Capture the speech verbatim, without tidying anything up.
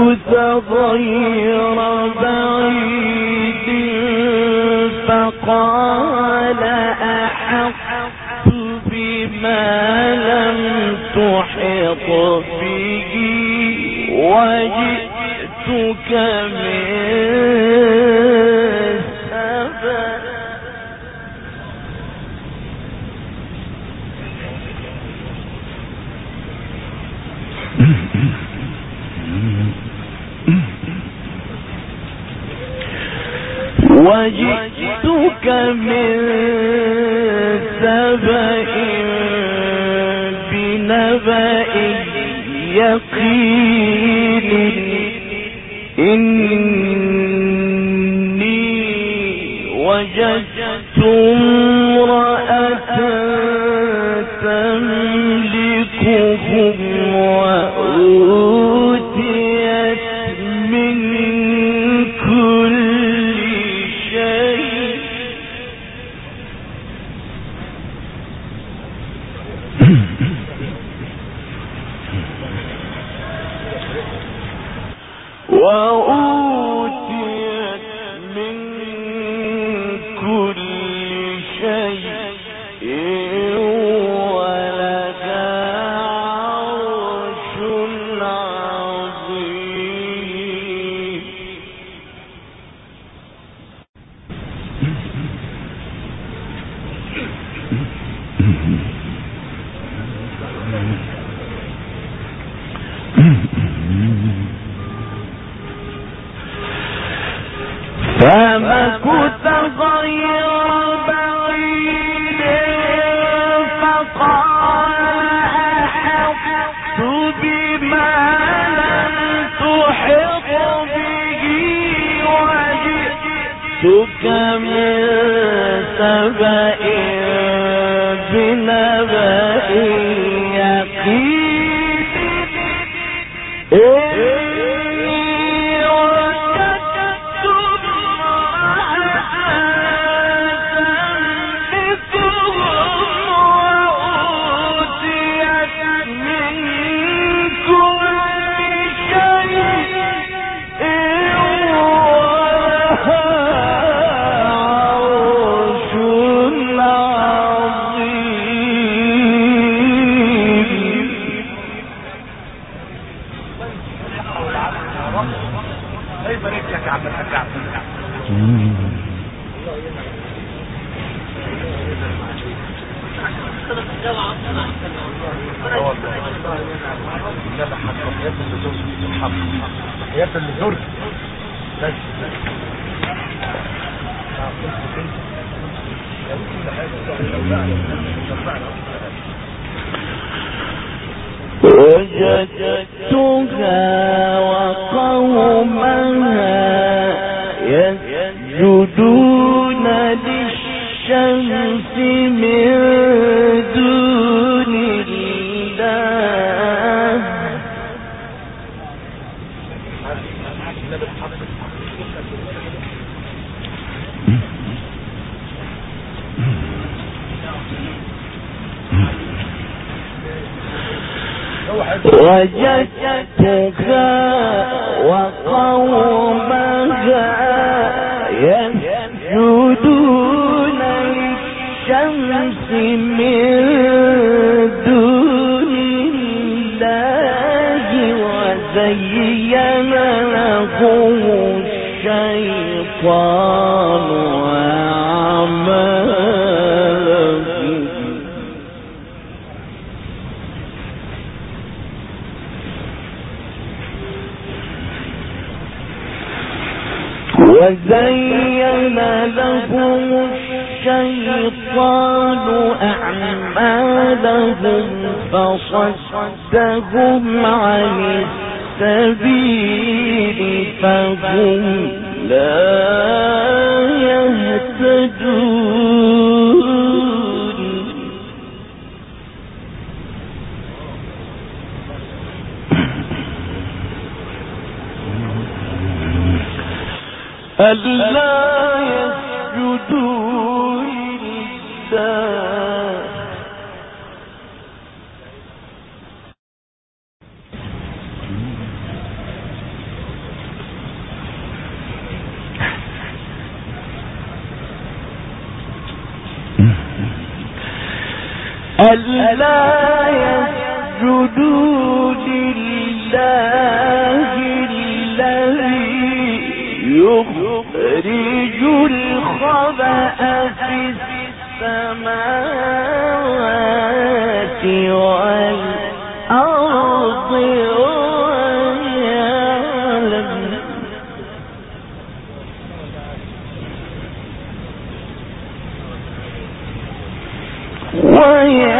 غير بعيد فقال أحط بما لم تحط به وجئتك من سبأ وجئتك من سبأ بنبأ يقين إني وجدت امرأة تملكهم وأوتيت من كل شيء وأوتيت من كل شيء ولها عرش عظيم فمكث غير بعيد فقال أحطت بما لم تحط به وجئتك من سبأ بنبأ يقين حياة اللي زرت بس وجدتها وقومها يسجدون للشمس من دون الله وجدتها وقومها يسجدون للشمس من دون الله وزين لهم الشيطان أعمالهم وزين لهم الشيطان أعمالهم فصدهم عن السبيل فهم لا يهتدون ألا يسجدوا لله ألا يسجدوا لله الذي يخرج الخبأ في السماوات والأرض ويعلم ويعلم